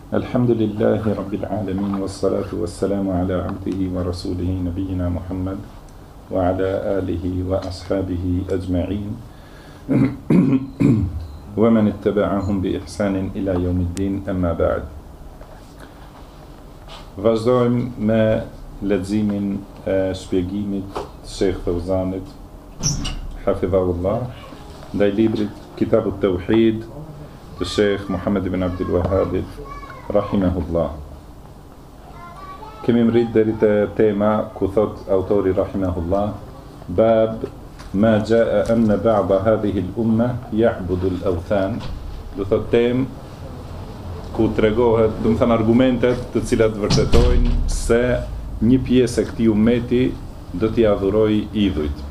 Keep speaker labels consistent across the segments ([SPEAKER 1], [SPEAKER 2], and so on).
[SPEAKER 1] Alhamdulillahi Rabbil Alamin, wassalatu wassalamu ala abdihi wa rasulihi nabiyina Muhammad wa ala alihi wa ashabihi ajma'in wa man ittaba'ahum bi ihsanin ila yawmiddin, amma ba'd. Vazhdojmë me leximin e shpjegimit të Sheikh Fauzanit hafidhahullah ndaj librit Kitabut Tauhid të Sheikh Muhammad ibn Abdul Wahhab rahimahullah. Kemi mrit deri te tema ku thot autori rahimahullah, bab ma jaa anna ba'da hadhihi al-umma ya'budu al-awthan. Do thot tem ku tregohet, do të thënë argumentet të cilat vërtetojnë se një pjesë e këtij ummeti do t'i adhurojë idhujt.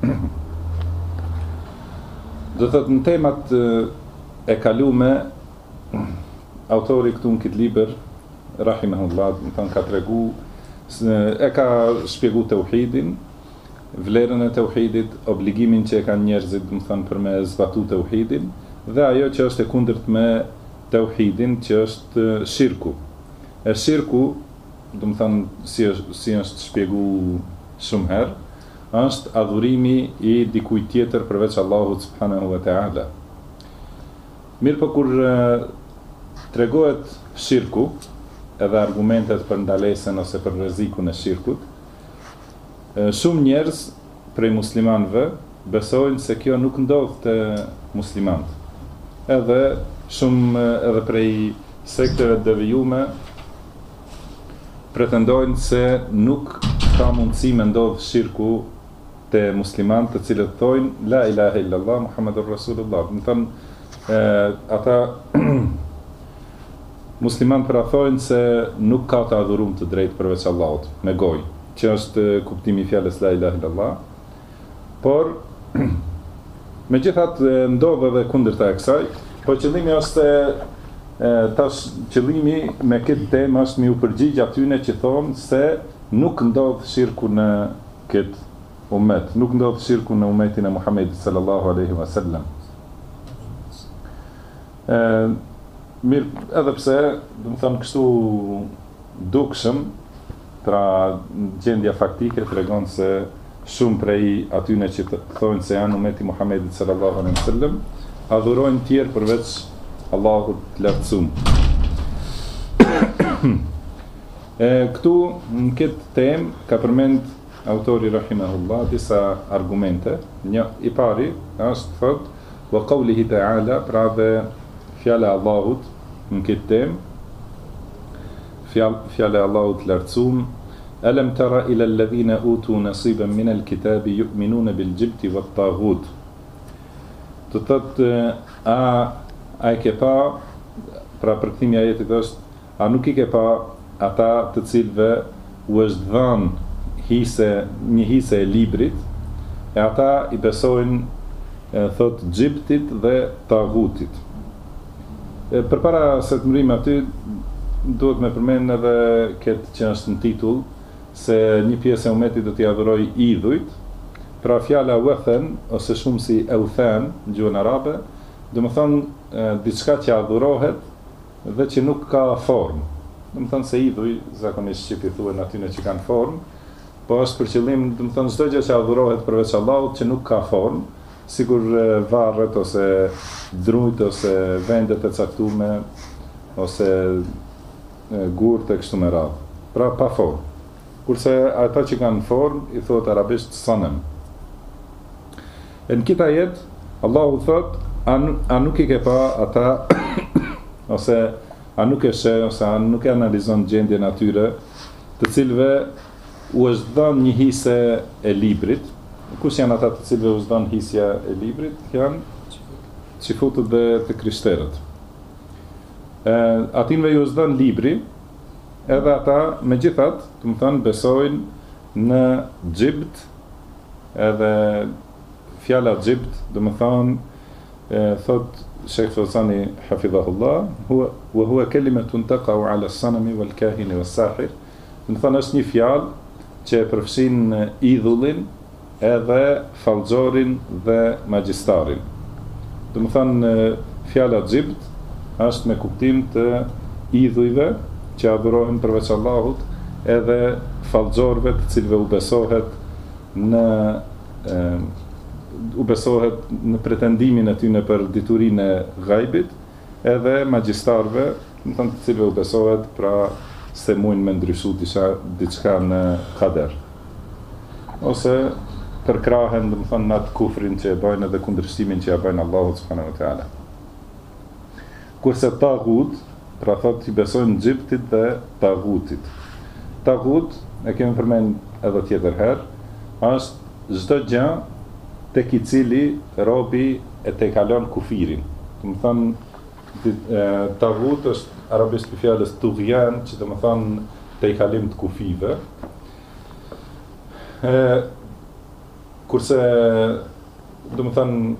[SPEAKER 1] Do thot në temat e kalume, autori këtu në këtë libër rahimahullah, do të thënë ka tregu, e ka shpjegu tauhidin, vlerën e tauhidit, obligimin që e kanë njerëzit, do të thënë për me zbatu tauhidin, dhe ajo që është e kundërt me tauhidin, që është shirku. E shirku, do të thënë si është shpjegu shumë herë, është adhurimi i dikujt tjetër përveç Allahut subhanahu wa ta'ala. Mirë po kur tregohet shirku, edhe argumentet për ndalesën ose për rrezikun e shirkut, shumë njerëz prej muslimanëve besojnë se kjo nuk ndodh te muslimanët. Edhe shumë edhe prej sekteve të devijume pretendojnë se nuk ka mundësi me ndodh shirku te muslimanët, të cilët thojnë la ilaha illallah Muhammadur Rasulullah. Do të thënë ata musliman thojnë se nuk ka të adhurum të drejtë përveç Allahut, me gojë, që është kuptimi i fjalës la ilaha illallah. Por megjithatë ndodh edhe kundërta e kësaj, po qëllimi është tash qëllimi me këtë temë është me u përgjigj atyne që thonë se nuk ndodh shirku në këtë ummet, nuk ndodh shirku në ummetin e Muhamedit sallallahu alaihi wasallam. Mirë, edhe pse, do të thënë kështu dukshëm, pra gjendja faktike tregon se shumë prej atyne që thonë se janë ummeti Muhamedit sallallahu alaihi wasallam, adhurojnë tjerë përveç Allahut të lartësuar. Këtu në këtë temë ka përmend autori rahimahullah disa argumente. Një i pari është thot wa qawlihi ta'ala, pra dhe fjala e Allahut në këtë temë, fjala e Allahut lartësuar, alam tara ila alladhina utu nasiban min alkitabi yu'minuna bil jibti wat taghut. Do thotë a e ke pa, pra përkthimi i ajetit është, a nuk i ke pa ata të cilëve u është dhënë një hise e librit, e ata i besojnë thot gjiptit dhe taghutit. Përpara se të mërim aty, duhet me përmend edhe këtë që është në titull, se një pjesë e ummetit do t'i adhurojë idhujt. Pra fjala wathan ose shumë si euthan në gjuhën arabe, do të thonë diçka që adhurohet dhe që nuk ka formë. Do të thonë se idhuj zakonisht shqipi thuhen atyne që kanë formë, po është për qëllim, do të thonë çdo gjë që adhurohet përveç Allahut që nuk ka formë, sikur varret ose drujt ose vendet e caktuara ose gurt e kështu me radhë. Pra pa formë. Kurse ata që kanë formë i thuhet arabisht sanam. Në këtë ajet Allahu thot, a nuk i ke pa ata ose a nuk e sheh ose a nuk e analizon gjendjen atyre të cilëve u është dhënë një hise e librit. Kush janë ata të cilëve u është dhënë hisja e librit? Janë xifutët dhe të krishterët. Atinve ju është dhënë libri, edhe ata megjithatë, do të thonë besojnë në gjibt, edhe fjala gjibt, do të thonë thot Sheikh Fawzani hafidhahullah, wa huwa kalimatun taqa'u 'ala as-sanami wal kahini was-sahir. Do të thonë është një fjalë që e përfshin idhullin edhe fallxorin dhe magjistarin. Do të thonë fjala gjibt është me kuptim të idhujve që adhurohen përveç Allahut, edhe fallxorëve të cilëve u besohet në pretendimin e tyre për diturinë e ghaibit, edhe magjistarëve, do të thonë të cilëve u besohet pra se mujnë me ndryshu diçka në kader. Ose përkrahen, do të thonë, në atë kufrin që e bëjnë edhe kundërshtimin që ja bëjnë Allahut subhanahu wa taala. Kurse tagut, pra thotë i besojnë gjiptit dhe tagutit. Tagut, e kemi përmend edhe tjetër herë, është çdo gjë tek i cili robi e tejkalon kufirin. Do të thonë tagut është arabisht për fjalës tughyan, që do të thonë tejkalim të kufive. Kurse do të thonë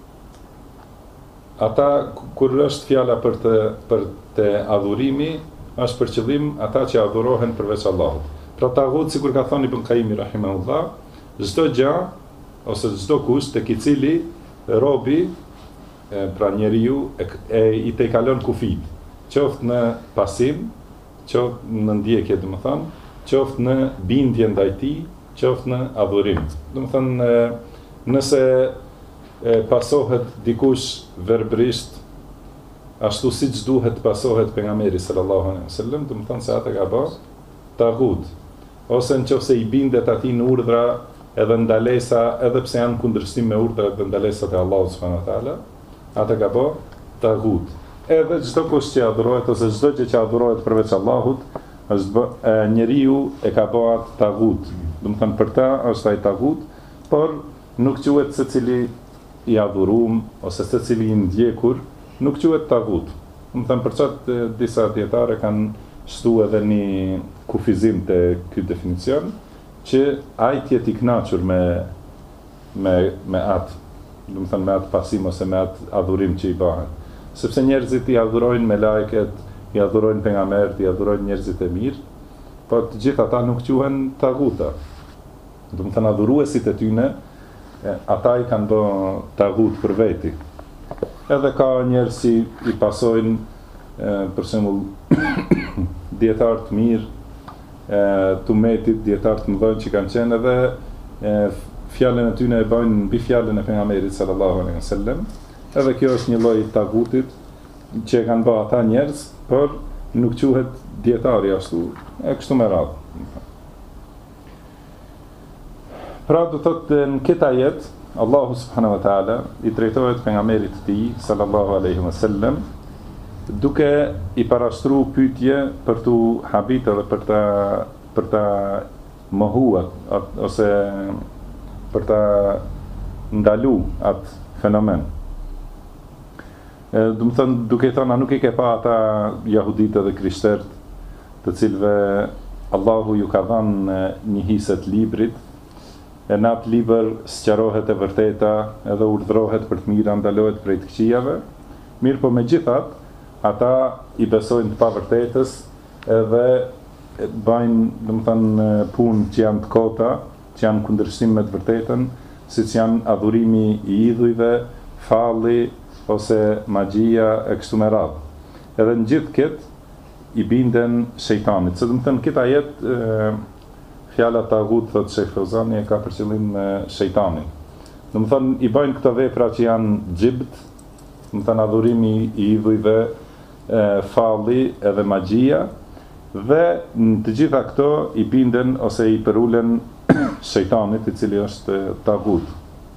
[SPEAKER 1] ata kur është fjala për të adhurimi, është për qëllim ata që adhurohen përveç Allahut. Pra tagut, sikur ka thënë Ibn Qayyim rahimahullah, çdo gjë ose çdo kusht tek i cili robi, pra njeriu i tejkalon kufit, qoftë në pasim, qoftë në ndjekje, do të thonë, qoftë në bindje ndaj tij, qoftë në adhurim. Do të thonë, nëse pasohet dikush verbrisht ashtu siç duhet pasohet pejgamberi sallallahu alaihi wasallam, do të thonë se atë ka bërë tagut. Ose nëse i bindet atij në urdhra edhe ndalesa, edhe pse janë kundërshtim me urdhrat dhe ndalesat e Allahut subhanahu wa taala, atë ka bërë tagut. Edhe çdo kush që adhurohet ose çdo gjë që adhurohet përveç Allahut, njeriu e ka bërë atë tagut. Do të thonë për ta është ai tagut, por nuk quhet secili i adhuruar ose secili i ndjekur, nuk quhet tagut. Do të thonë për çat disa dietarë kanë shtu edhe një kufizim të ky definicion, që ai të jetë i kënaqur me atë, do të thonë me atë pasim ose me atë adhurim që i bëhet. Sepse njerëzit i adhurojnë me lajket, i adhurojnë pejgamberët, i adhurojnë njerëzit e mirë, por të gjithë ata nuk quhen taguta. Do të thonë adhuruesit e tyre, ata i kanë bërë tagut për veti. Edhe ka njerëz që i pasojnë, për shembull, dietar të mirë, të umetit, dietar të mëdhenj që kanë qenë, edhe fjalën e tyre e bëjnë mbi fjalën e pejgamberit sallallahu alaihi wasallam. Edhe kjo është një lloj tagutit që e kanë bërë ata njerëz, por nuk quhet dietari ashtu, e kështu me radhë. Pra do thotë në këtë ajet, Allahu subhanahu wa taala i drejtohet pejgamberit të tij sallallahu alaihi wasallam, duke i parashtruar pyetje për tu habite dhe për ta mohuar ose për ta ndalu atë fenomen. Do të thonë, duke thënë, nuk i ke pa ata jahuditë dhe krishterët, të cilëve Allahu ju ka dhënë një hisë të librit, e në atë libër sqarohet e vërteta, edhe urdhrohet për të mira, ndalohet prej të këqijave. Mirë, po megjithatë, ata i besojnë të pavërtetës, edhe bëjnë, do të thonë, punë që janë të kota, që janë kundërshtim me të vërtetën, siç janë adhurimi i idhujve, falli ose magjia e kështu me radhë. Edhe në gjithë këtë i binden shejtanit. Se do të thënë, këtë ajet fjala tagut, thotë Sheikh Fauzani, e ka për qëllim shejtanin. Do të thënë, i bëjnë këto vepra që janë gjibt, do të thënë adhurimi i idhujve, falli edhe magjia, dhe në të gjitha këto i binden ose i përulen shejtanit, i cili është tagut.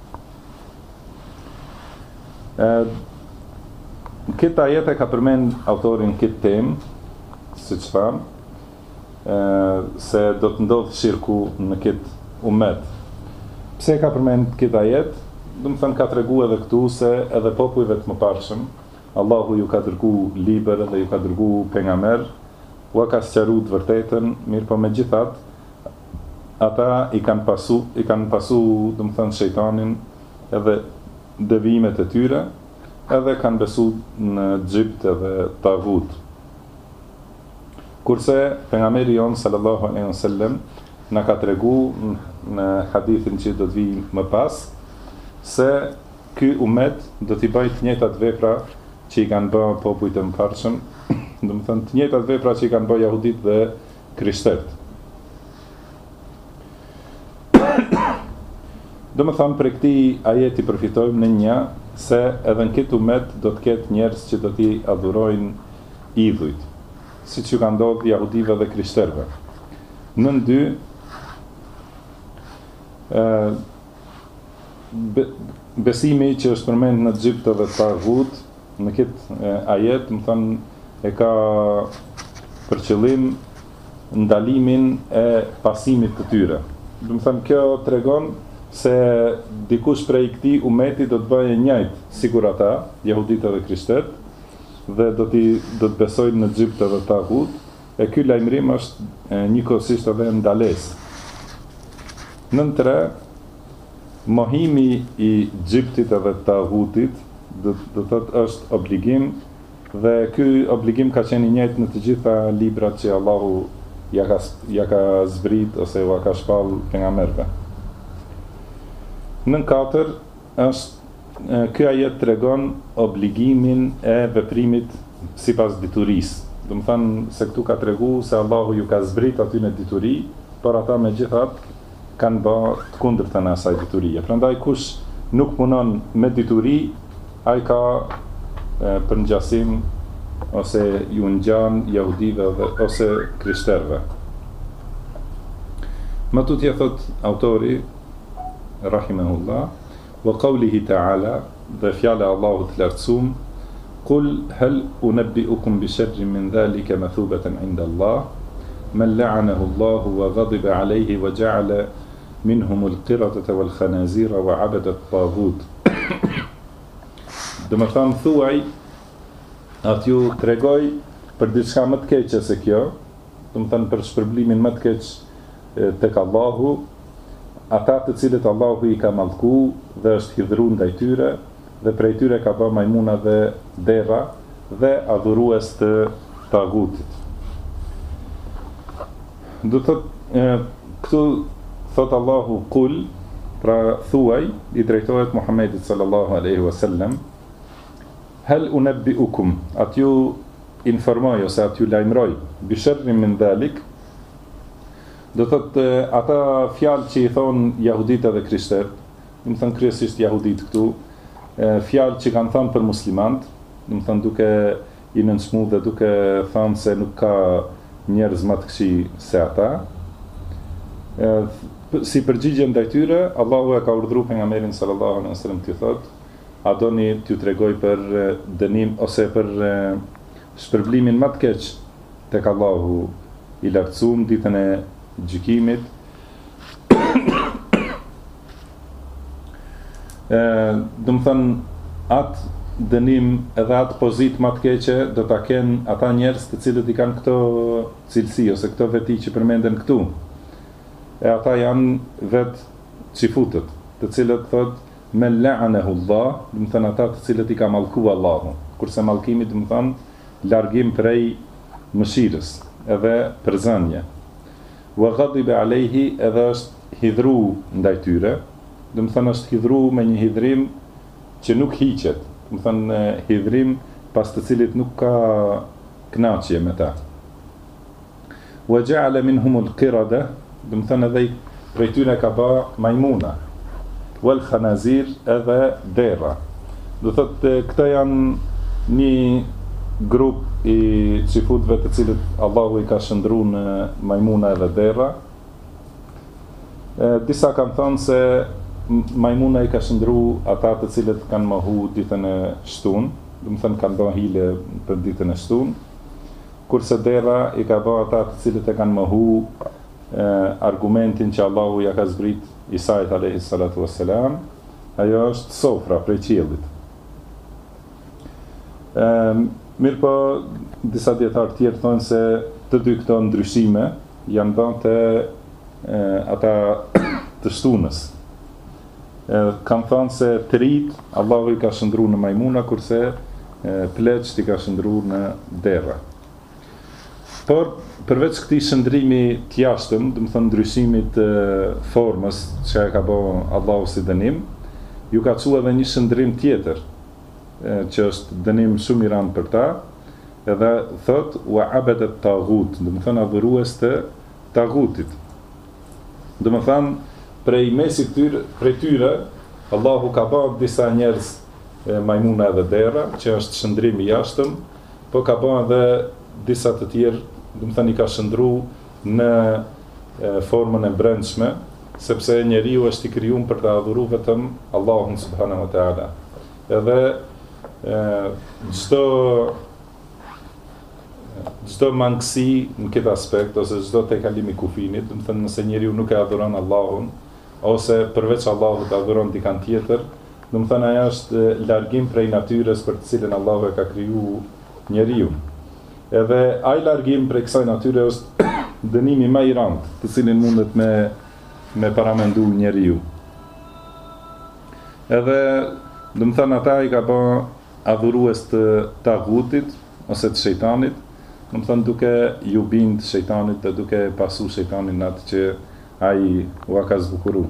[SPEAKER 1] Këtë ajet e ka përmend autorin këtë temë, siç thamë, se do të ndodhë shirku në këtë umet. Pse ka përmend këtë ajet? Do të thënë, ka tregu edhe këtu se edhe popujve të mëparshëm, Allahu ju ka dërgu liber dhe ju ka dërgu pejgamber, u ka sqaruar të vërtetën, mirë po megjithatë, ata i kanë pasu, do të thënë, shejtanin edhe devijimet e tyre, edhe kanë besu në gjipt edhe tagut. Kurse pejgamberi jon sallallahu alaihi wasallam na ka tregu në hadithin që do të vijë më pas, se ky umet do t'i bëjë të njëjtat vepra që i kanë bërë popujt e mëparshëm, Do të thënë të njëjtat vepra që i kanë bërë jahudit dhe krishterët. Do të thënë për këtij ajeti përfitojmë në një se edhe në këtë umet do të ketë njerëz që do t'i adhurojnë idhujt, siç që ka ndodhur jahudive dhe krishterëve. Nën dy besimi që është përmend në Xhipt dhe Taghut në këtë ajet, më thënë e ka për qëllim ndalimin e pasimit të tyre. Do të thënë kjo tregon se dikush prej këtij umeti do të bëjë njëjtë sikur ata, jahuditë dhe krishterët, dhe do të besojnë në Xhipt dhe Taghut, e ky lajmërim është njëkohësisht edhe ndalesë. Nën 3, mohimi i Xhiptit dhe Taghutit do të thotë është obligim, dhe ky obligim ka qenë i njëjtë në të gjitha librat që Allahu ja ka zbrit ose ja ka shpall pejgamberëve. Nën 4 është ky ajet tregon obligimin e veprimit sipas diturisë. Do të thënë se këtu ka treguar se Allahu ju ka zbrit aty në dituri, por ata megjithatë kanë bërë të kundërtën e asaj diturie. Prandaj kush nuk punon me dituri, ai ka për ngjasim ose ju ngjan jahudive ose krishterëve. Më tutje thot autori rahimahullah, wa qawlihi ta'ala, dhe fjala Allahut të lartësuar, qul hal unabbi'ukum bi sharrin min dhalika mathubatan 'inda Allah, man la'anahu Allah wa ghadiba 'alayhi wa ja'ala minhum al-qiradata wal khanazira wa 'abada at-taghut. Do të thënë thuaj, atë ju tregoj për diçka më të keqe se kjo, do të thënë për shpërblimin më të keq tek Allahu, ata të cilët Allahu i ka mallku dhe është hidhruar ndaj tyre, dhe prej tyre ka bërë majmuna dhe dera dhe adhurues të tagutit. Do thotë këtu thot Allahu kul, pra thuaj, i drejtohet Muhammedit sallallahu alaihi wasallam, hal unabbi'ukum, atju informoj ose atju lajmëroj, bi sharrin min dhalik. Do thotë ata fjalë që i thon jahudit dhe krishterët, do të thënë kryesisht jahudit këtu, fjalë që kanë thënë për muslimanët, do të thënë duke i nënçmuar dhe duke thënë se nuk ka njerëz më të këqij se ata. Si përgjigje ndaj tyre, Allahu e ka urdhëruar pejgamberin sallallahu alaihi wasallam të thotë, a doni t'ju tregoj për dënim ose për shpërblimin më të keq tek Allahu i lartësuar ditën e gjykimit. Do të thënë atë dënim edhe atë pozitë më të keqe do ta kenë ata njerëz të cilët i kanë këto cilësi ose këto veti që përmenden këtu. E ata janë vetë çifutët, të cilët thotë me la'anahu Allah, do të thënë ata të cilët i ka mallkuar Allahu. Kurse mallkimi do të thënë largim prej mëshirës, edhe përzënje. Wa ghadiba alayhi, edhe është hidhru ndaj tyre, do të thënë është hidhru me një hidhrim që nuk hiqet, do të thënë hidhrim pas të cilit nuk ka kënaqje me ta. Wa ja'ala minhum al-qirada, do të thënë edhe prej tyre ka bë majmuna, wal khanazir, edhe dera. Do thotë këta janë një grup i çifutëve të cilët Allahu i ka shndruar në majmuna edhe dera. Disa kanë thënë se majmuna i ka shndruar ata të cilët kanë mohu ditën e shtunë, do të thënë kanë bërë hile për ditën e shtunë, kurse dera i ka bërë ata të cilët e kanë mohu argumentin që Allahu ja ka zbrit Isait alayhi salatu wassalam, ajo është sofra prej qiellit. Mirë po, disa dietarë tjerë thonë se të dy këto ndryshime janë bërë te ata të shtunës. Kanë thonë se të rit Allahu i ka shndruar në majmuna, kurse pleqt i ka shndruar në dera. Por përveç këtij shndrimi të jashtëm, do të thënë ndryshimit të formës që ka bërë Allahu si dënim, ju ka thënë edhe një shndrim tjetër, që është dënim shumë i rëndë për ta, Edhe thot wa abadat taghut, do të thonë adhurues të tagutit. Do të thonë prej mesit prej tyre Allahu ka bërë disa njerëz majmuna edhe dera, që është shëndrimi i jashtëm, po ka bërë edhe disa të tjerë, do të thonë i ka shëndru në formën e brendshme, sepse njeriu është i krijuar për të adhuruar vetëm Allahun subhanahu wa taala. Edhe çdo mangësi në këtë aspekt ose çdo tek kalimi kufinit, do të thënë nëse njeriu nuk e adhuron Allahun ose përveç Allahut adhuron dikant tjetër, do të thënë ajo është largim prej natyrës për të cilën Allahu e ka kriju njeriu. Edhe ai largim prej kësaj natyre është dënimi më i rëndë, të cilin mundet me paramendu njeriu. Edhe do të thënë ata i ka bë adhurues të tagutit ose të shejtanit, do të thënë duke ju bind shejtanit dhe duke pasu shejtanin atë që ai u ka zbukuru.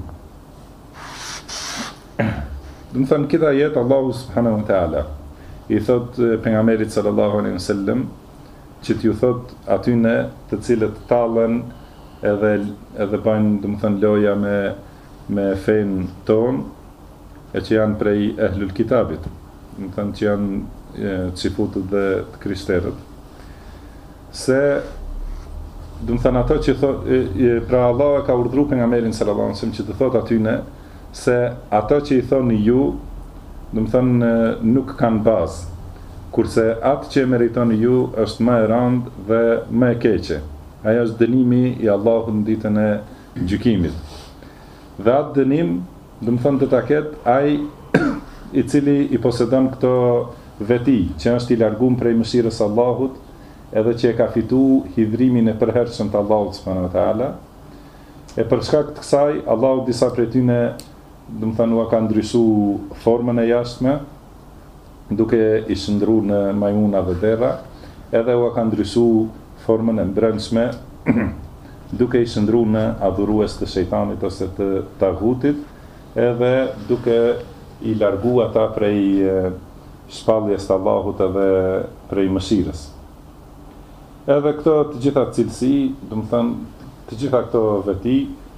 [SPEAKER 1] Do të thënë këtë ajet Allahu subhanahu wa taala i thot pejgamberit sallallahu alaihi wasallam që t'ju thot atyne të cilët tallen edhe bajnë, do të thënë, loja me fen ton, e që janë prej ehlul kitabit, do të thënë që janë cifutët dhe të krishterët, se do të thënë ato që pra Allah ka urdhëruar pejgamberin sallallahu alaihi wasallam që të thot atyne se ato që i thoni ju, do të thënë nuk kanë bazë, kurse atë që meritoni ju është më e rëndë dhe më e keqe. Ajo është dënimi i Allahut në ditën e gjykimit. Dhe atë dënim, do të thënë, do ta ketë ai i cili i posedon këto veti, që është i larguar prej mëshirës së Allahut, edhe që e ka fituar hidhrimin e përhershëm të Allahut subhanahu wa taala. E për shkak të kësaj, Allahu disa prej tyre, do të thënë, u ka ndryshuar formën e jashtme, duke i shndruar në majmuna dhe dera, edhe u ka ndryshuar formën e brendshme, duke i shndruar në adhurues të shejtanit ose të tagutit, edhe duke i largu ata prej shpalljes të Allahut edhe prej mëshirës. Edhe këto të gjitha cilësi, do të thënë, të gjitha këto veti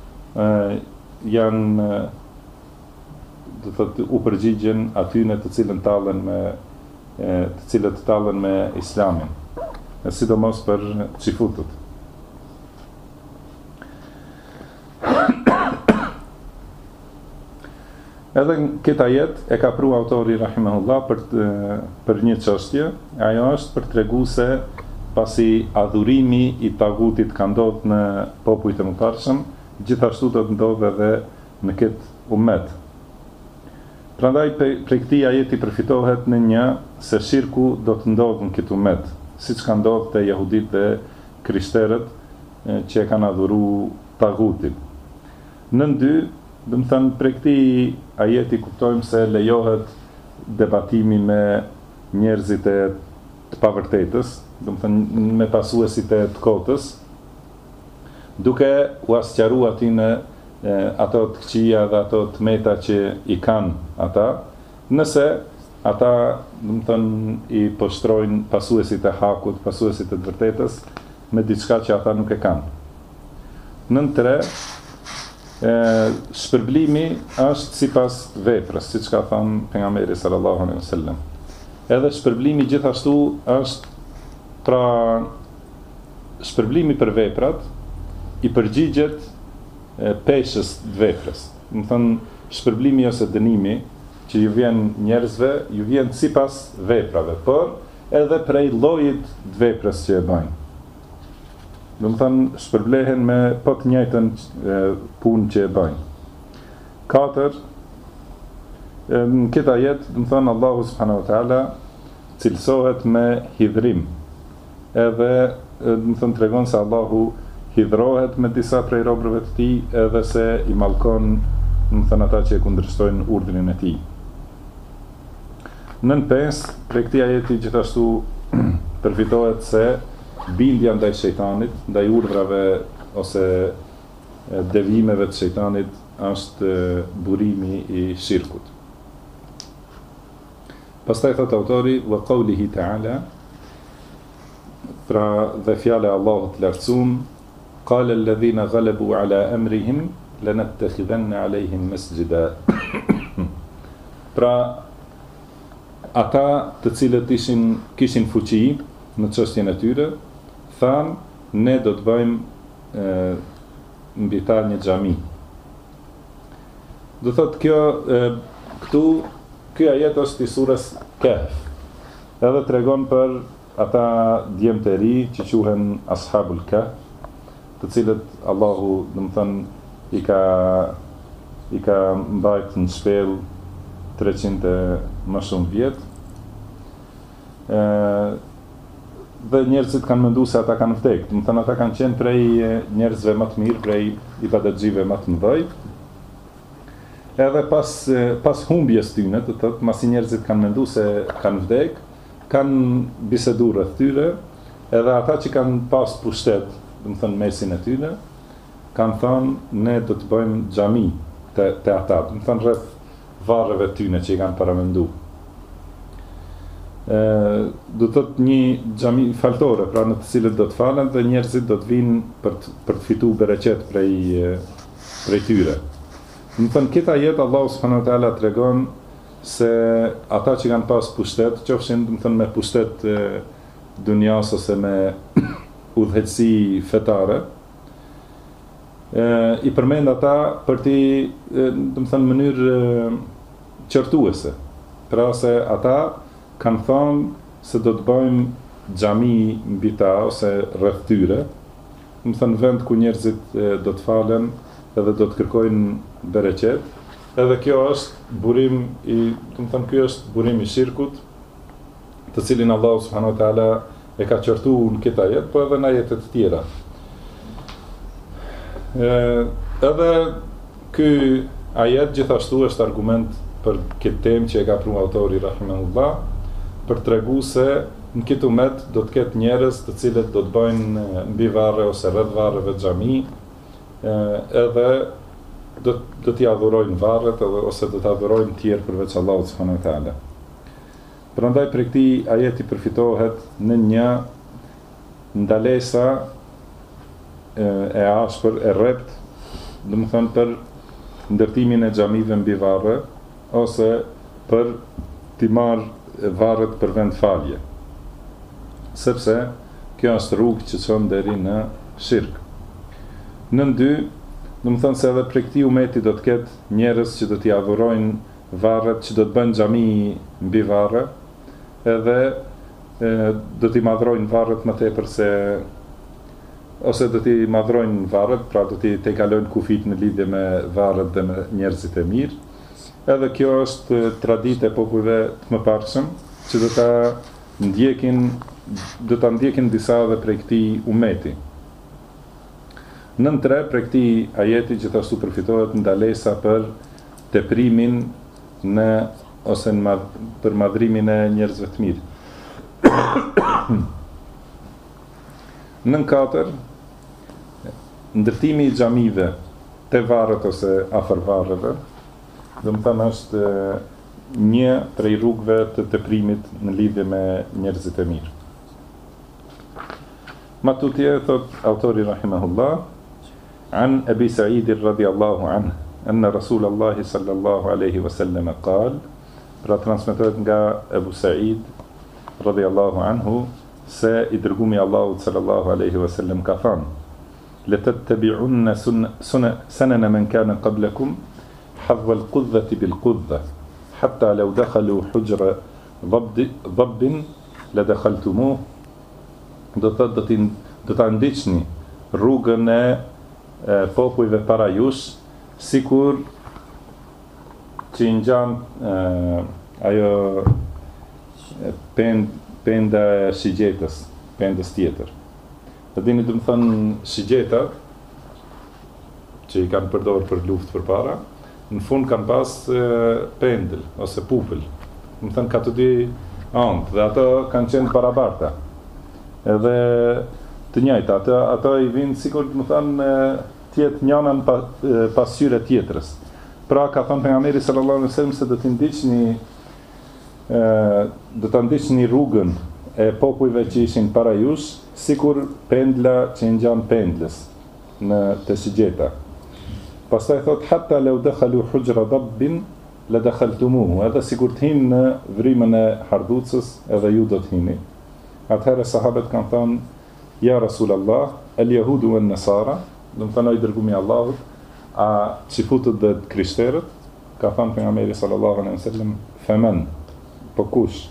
[SPEAKER 1] janë, do të thotë, u përgjigjen atyne të cilët tallen me Islamin, sidomos për çifutët. Edhe në këtë ajet e ka pru autori rahimahullah për një çështje, ajo është për t'tregu se pasi adhurimi i tagutit ka ndodhur në popujt e mëparshëm, gjithashtu do të ndodhë edhe në këtë ummet. Prandaj prej këtij ajeti përfitohet në një se shirku do të ndodhë në këtë ummet, siç ka ndodhur te jehudit dhe krishterët që e kanë adhuruar tagutin. Në dy, do të thënë, prej këtij ajeti kuptojmë se lejohet debatimi me njerëzit e të pavërtetës, do të thënë me pasuesit e të kotës, duke u asqaruar atyne ato të këqija dhe ato të meta që i kanë ata, nëse ata, do të thënë, i poshtrojnë pasuesit e hakut, pasuesit e të vërtetës, me diçka që ata nuk e kanë. Nën 3, shpërblimi është sipas veprës, siç ka thënë pejgamberi sallallahu alaihi wasallam. Edhe shpërblimi gjithashtu është, pra shpërblimi për veprat i përgjigjet peshës të veprës. Do të thënë, shpërblimi ose dënimi që ju vjen njerëzve, ju vjen sipas veprave, por edhe prej llojit të veprës që e bëjnë. Do të thënë, shpërblehen me po të njëjtën punë që e bëjnë. 4, në këtë ajet, do të thënë, Allahu subhanahu wa taala cilësohet me hidhrim. Edhe, do të thënë, tregon se Allahu hidhrohet me disa prej robërve të tij, edhe se i mallkon, do të thënë, ata që e kundërshtojnë urdhrin e tij. Nën 5, prej këtij ajeti gjithashtu përfitohet se bindja ndaj shejtanit, ndaj urdhrave ose devijimeve të shejtanit është burimi i shirkut. Pastaj thot autori wa qawlihi ta'ala, pra dhe fjale Allahut lartësuar, qala alladhina ghalabu ala amrihim lanattakhidanna alayhim masjida. Pra ata të cilët kishin fuqi në çështjen e tyre, thanë ne do të bëjmë mbi ta një xhami. Do thotë këtu ky ajet është i surës Kahf. Edhe tregon për ata djemt e ri që quhen Ashabul Kahf, të cilët Allahu, domethënë, i ka mbajtur në shpellë 300 më shumë vjet. Dhe njerëzit kanë menduar se ata kanë vdekur. Domethënë ata kanë qenë prej njerëzve më të mirë, prej ibadetxhive më të mëdhej. Edhe pas humbjes tyne, të thotë, masi njerëzit kanë menduar se kanë vdekur, kanë biseduar rreth tyre, edhe ata që kanë pas pushtet, domethënë mesin e tyre, kanë thënë ne do të bëjmë xhami te ata, domethënë rreth varreve tyne që i kanë paramenduar. Do të thotë një xhami faltore, pra në të cilët do të falen dhe njerëzit do të vinë për të fituar bereqet prej tyre. Domethënë këtë ajet Allahu subhanahu wa taala tregon se ata që kanë pas pushtet, qofshin domethënë me pushtet dunjas ose me udhëheqësi fetare, i përmend ata për ti domethënë në mënyrë qortuese. Pra se ata kanë thonë se do të bëjmë xhami mbi ta ose rreth tyre, domethënë vend ku njerëzit do të falen edhe do të kërkojnë bereqet. Edhe kjo është burim domethënë ky është burim i shirkut, të cilin Allahu subhanahu wa taala e ka qortuar në këtë ajet, po edhe në ajetet të tjera. Edhe ky ajet gjithashtu është argument për këtë temë që e ka pru autori rahimahullah, për treguar se në këtë umet do të ketë njerëz të cilët do të bëjnë mbi varre ose rreth varreve xhami, edhe do t'i adhurojnë varret ose do t'i adhurojnë tjerë përveç Allahut subhanahu wa taala. Prandaj për këtij ajeti përfitohet në një ndalesa e ashpër, e rrept, domethënë për ndërtimin e xhamive mbi varre ose për t'i marrë varret për vend falje. Sepse kjo është rrugë që çon deri në shirk. Nën dy, domethënë se edhe prej këtij umeti do të ketë njerëz që do t'i adhurojnë varret, që do të bëjnë xhami mbi varre, edhe do t'i madhrojnë varret më tepër se ose do t'i madhrojnë varret, pra do t'i kalojnë kufit në lidhje me varret dhe me njerëzit e mirë. Edhe kjo është traditë e popujve të mëparshëm, që do ta ndjekin disa edhe prej këtij umeti. Nën 3 prej këtij ajeti gjithashtu përfitohet ndalesa për teprimin për madhrimin e njerëzve të mirë. Nën 4, ndërtimi i xhamive te varret ose afër varreve, domethënë është një prej rrugëve të teprimit në lidhje me njerëzit e mirë. Matutje, thot autori rahimahullah, an Abi Sa'id radhiyallahu anhu, anna Rasulullahi sallallahu alaihi wasallam qal, pra transmetohet nga Abu Sa'id radhiyallahu anhu se i dërgumi Allahut sallallahu alaihi wasallam ka thënë: "Latattabi'unna sunana man kana qablakum hadwa al-qudhati bil-qudha hatta law dakhalu hujra dhabbin la dakhaltumuh." Do ta ndiqni rrugën e popujve para jush, sikur që i ngjan ajo penda e shigjetës, pendës tjetër. Dhe dini do të thënë shigjeta që i kanë përdorur për luftë përpara, në fund kanë pas pendël ose pupull. Do të thënë ka të dy anë dhe ato kanë qenë barabarta. Edhe të njëjta, ato i vinë sikur të më thënë tjetë njëna pasqyre tjetrës. Pra ka thënë pejgamberi sallallahu alaihi wasallam se do të ndiqni rrugën e popujve që ishin para jush, sikur pendla që ngjan pendlës në të sigjeta. Pastaj thot hatta law dakhalu hujra dabbin la dakhaltumuhu, edhe sikur të hinë në vrimën e hardhucës, edhe ju do të hini. Atëherë sahabët kanë thënë, ja Rasulallah, el jahudu e nësara, do të thënë i dërgumi Allahut, a që futët dhe të krishterët, ka thënë pejgamberi sallallahu alaihi wasallam, femen, po kush.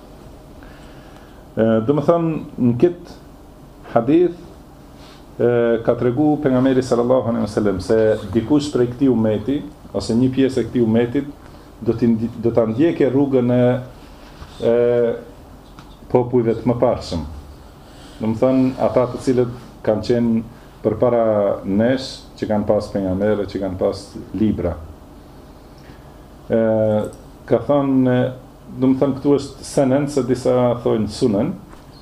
[SPEAKER 1] Do të thënë në këtë hadith ka tregu pejgamberi sallallahu alaihi wasallam se dikush prej këtij ummeti ose një pjesë e këtij ummetit do ta ndjekë rrugën e popujve të mëparshëm. Do të thënë ata të cilët kanë qenë përpara nesh, që kanë pas pejgamberë, që kanë pas libra. Ka thënë, do të thënë këtu është senen, se disa thojnë sunen.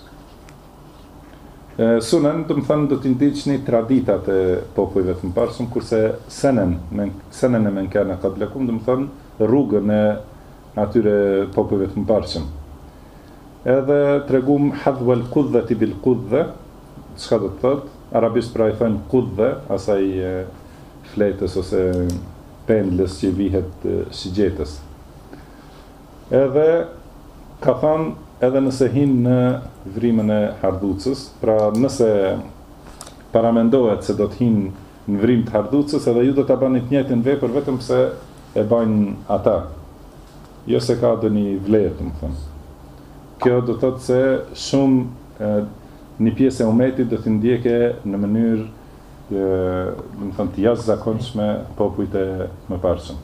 [SPEAKER 1] Sunen, do të thënë, do t'i ndiqni traditat e popujve të mëparshëm, kurse senen e men kana qablakum, do të thënë rrugën e atyre popujve të mëparshëm. Edhe tregum hadhwal qudhati bil qudhe, çka do të thotë? Arabisht pra i thonë qudhe, asaj fletës ose pendlës që vihet sigjetës. Edhe ka thënë, edhe nëse hin në vrimën e hardhucës, pra nëse paramendohet se do të hin në vrim të hardhucës, edhe ju do ta bani të njëjtën vepër vetëm pse e bajnë ata. Jo se ka ndonjë vlerë, domethënë. Kjo do të thotë se shumë një pjesë e umetit do t'i ndjeke në mënyrë domethënë të jashtëzakonshme popujt e mëparshëm.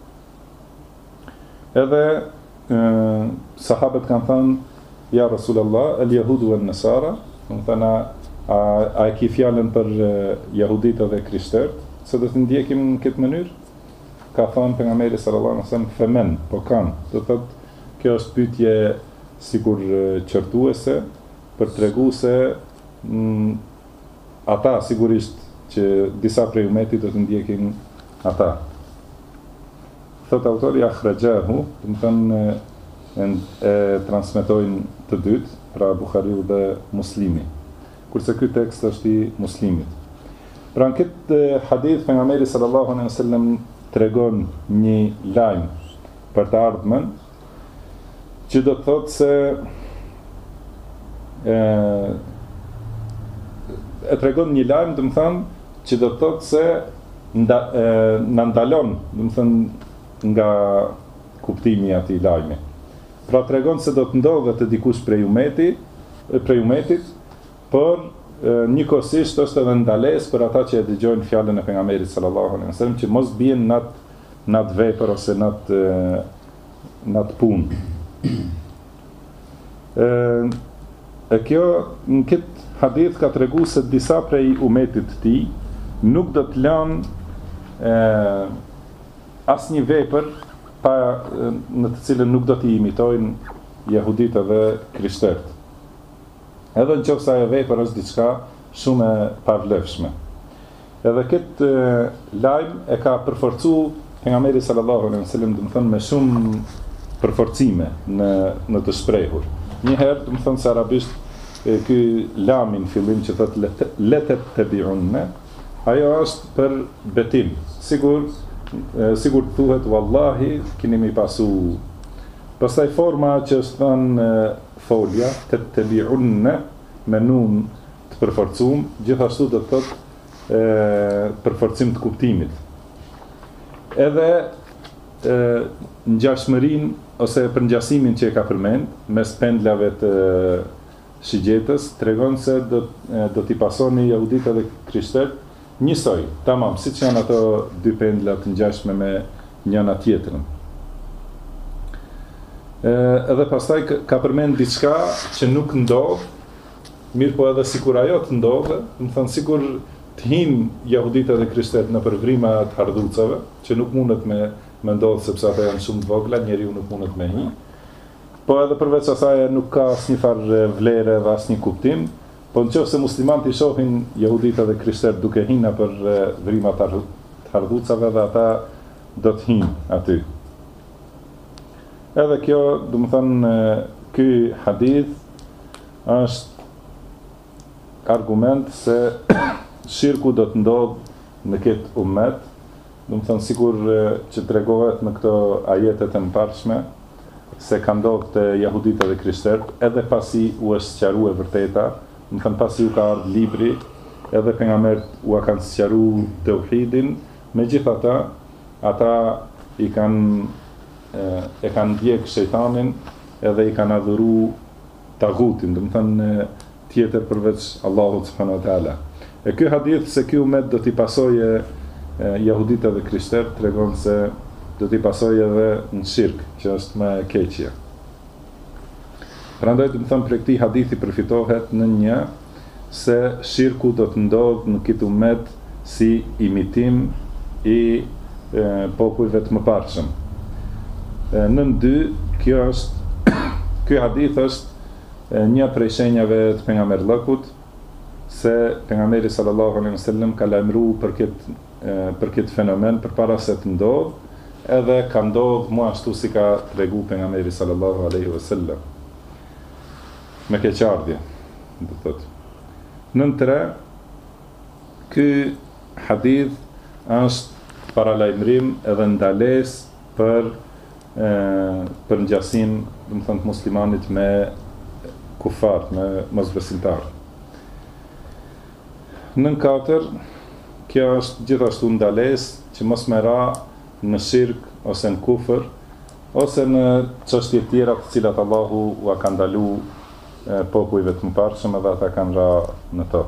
[SPEAKER 1] Edhe sahabët kanë thënë, ja Rasulallah, el jahudu e nësara, domethënë a e ki fjalën për jahuditët dhe krishterët, se do t'i ndjekim në këtë mënyrë? Ka thënë pejgamberi sallallahu alaihi wasallam, femen, po kanë. Do të thotë kjo është pyetje sikur qërtuese, për të regu se ata sigurisht që disa prej umetit do të ndjekin ata. Thot autori akhrajahu, do të thënë e transmetojnë të dytë, pra Buhariu dhe Muslimi, kurse ky tekst është i Muslimit. Pra në këtë hadith pejgamberi sallallahu alaihi wasallam tregon një lajm për të ardhmen, që do të thotë se e tregon një lajm, do të thënë, që do të thotë se na ndalon, do të thënë, nga kuptimi i atij lajmi. Pra tregon se do të ndodhet te dikush prej umetit, por njëkohësisht është edhe ndalesë për ata që e dëgjojnë fjalën e pejgamberit sallallahu alaihi wasallam, që mos bien në atë vepër ose në atë punë. E kjo në këtë hadith ka tregu se disa prej umetit të tij nuk do të lanë asnjë vepër në të cilën nuk do t'i imitojnë jehuditë dhe krishterët. Edhe nëse ajo vepër është diçka shumë e pavlefshme. Edhe këtë lajm e ka përforcuar pejgamberi sallallahu alaihi wasallam, do të thënë me shumë përforcime në të shprehur. Një herë, do të thënë se arabisht ky lamin fillim që thotë letet tabi'unna, ajo është për betim. Sigur thuhet wallahi keni më pasu. Pastaj forma që është thënë folja tabi'unna me nun të përforcuar, gjithashtu do të thotë përforcim të kuptimit. Edhe ngjashmërinë ose përngjasimin që e ka përmend mes pendlave të shigjetës, tregon se do t'i pasoni jehuditë dhe krishterët njësoj, tamam, siç janë ato dy pendla të ngjashme me njëna tjetrën. Edhe pastaj ka përmend diçka që nuk ndodh, mirë po edhe sikur ajo të ndodhe, do të thënë sikur të hinë jehuditë dhe krishterët në përvrima të hardhucave, që nuk mundet me ndodhë sepse ata janë shumë të vogla, njeriu nuk mundet me hi. Po edhe përveç asaj nuk ka asnjë farë vlere dhe asnjë kuptim, po nëse muslimanët i shohin jehuditë dhe krishterët duke hinë për vrima të hardhucave, dhe ata do të hinë aty. Edhe kjo, do të thënë, ky hadith është argument se shirku do të ndodhë në këtë ummet, do të thënë sikur që tregohet në këto ajetet e mëparshme se ka ndodhur te jehuditët dhe krishterët, edhe pasi u është sqaruar e vërteta, do të thënë pasi u ka ardhur libri, edhe pejgamberët u kanë sqaruar tauhidin, megjithatë ata i kanë ndjek shejtanin edhe i kanë adhuru tagutin, do të thënë tjetër përveç Allahut subhanahu wa taala. E ky hadith se ky ummet do t'i pasojë jehuditët dhe krishterët tregon se do t'i pasojë edhe në shirk, që është më e keqja. Prandaj do të them për këtë hadithi përfitohet në një se shirku do të ndodhë në këtë ummet si imitim i popujve të mëparshëm. Në dy, ky hadith është një prej shenjave të pejgamberllëkut se pejgamberi sallallahu alaihi wasallam ka lajmëruar për këtë fenomen përpara se të ndodhë, edhe ka ndodhur më ashtu si ka tregu pejgamberi sallallahu alaihi wasallam. Me keqardhje, do të thotë. Nën 3, ky hadith është paralajmërim edhe ndalesë për ngjasim, do të thonë, muslimanit me kufar, me mosbesimtar. Nën 4, kjo është gjithashtu ndalesë që mos me ra në shirk ose në kufër ose në çështje tjera të cilat Allahu ua ka ndaluar popujve të mëparshëm edhe ata kanë ra në to.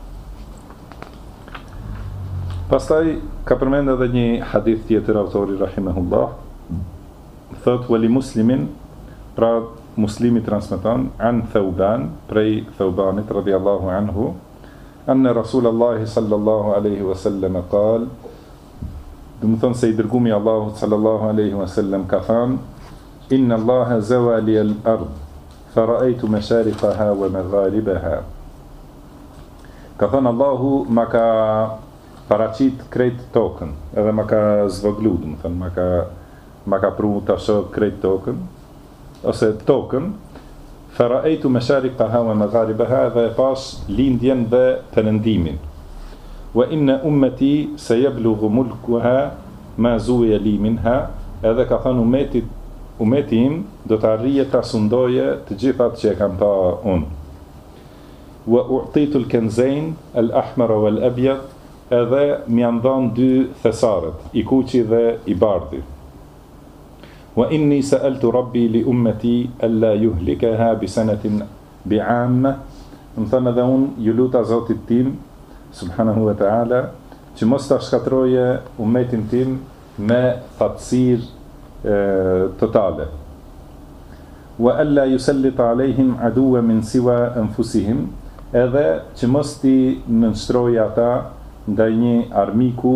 [SPEAKER 1] Pastaj ka përmend edhe një hadith tjetër autori rahimahullah, thot wali muslimin, pra muslimi transmeton an Thauban, prej Thaubanit radhiyallahu anhu, anna Rasulullahi sallallahu alaihi wasallam qal, do të thonë se i dërgumi Allahut sallallahu alaihi wasallam ka thënë, inna Allaha zawa li al-ard fa ra'aytu mashariqaha wa magharibaha. Ka thënë Allahu ma ka paraqit krejt tokën, edhe ma ka zvoglu, do të thënë ma ka pru ta shoh krejt tokën ose tokën, fa ra'aytu mashariqaha wa magharibaha, dhe pas lindjen dhe perëndimin. Wa inna ummati sayablughu mulkuha ma zuwiya li minha, edhe ka thënë ummeti im do të arrije ta sundoje të gjithat që e kam pa unë. Wa u'titu al-kanzayn al-ahmar wal-abyad, edhe më janë dhënë dy thesaret, i kuqi dhe i bardhi. Wa inni sa'altu rabbi li ummati alla yuhlikaha bi sanatin bi'amma, më thënë edhe unë ju luta Zotit tim subhanahu wa ta'ala që mos ta shkatroje ummetin tim me thatësirë totale. Wa alla yusallita alejhim aduwa min siwa anfusihim, edhe që mos ti nënshtroje ata ndaj një armiku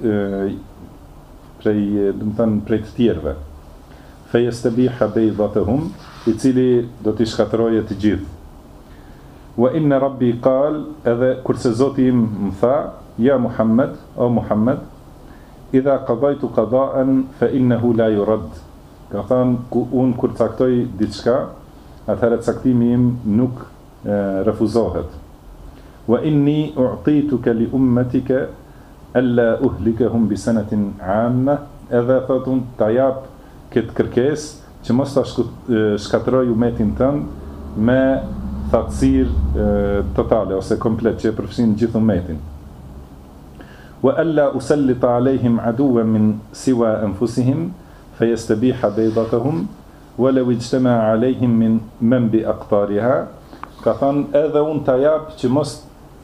[SPEAKER 1] prej të tjerëve. Fejestabiha bejdatahum, i cili do t'i shkatroje të gjithë. Wa inna rabbi qal, edhe kurse Zoti im më tha, ja Muhammed, o Muhammed, idha qadajtu qadaan fa innahu la yurad. Ka thënë unë kur caktoj diçka, atëherë caktimi im nuk refuzohet. Wa inni u'tituka li ummatika alla uhlikahum bi sanatin 'amma, edhe thot unë ta jap këtë kërkesë që mos ta shkatroj umetin tënd me thatësirë totale ose komplet që e përfshin gjithë umetin. Wa alla usallita alejhim aduwan min siwa anfusihim fejestabiha bejdatahum walau ijtama alejhim min men bi aqtariha. Ka thënë edhe unë ta jap që mos